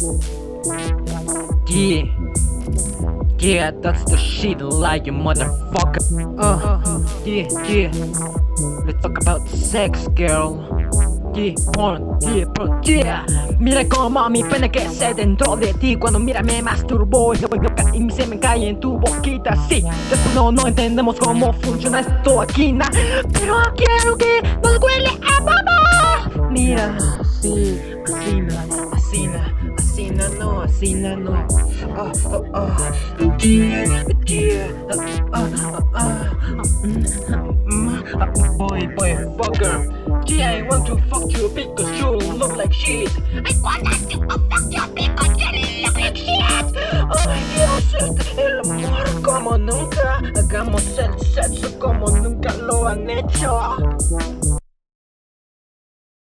Yeah, yeah, that's the shit, like you motherfucker. Yeah, yeah. Let's talk about sex, girl. Yeah, porn, yeah, porn, yeah. Mira como mi pene crece dentro de ti. Cuando mira me masturbo y mi semen cae en tu boquita. Sí, después no entendemos cómo funciona esto aquí, pero quiero que nos huele a baba. Mira, sí, así no. Boy, fucker. Yeah, I want to fuck you because you look like shit. I want to fuck you because you look like shit. Quiero hacerte el amor como nunca. Hagamos el sexo como nunca lo han hecho.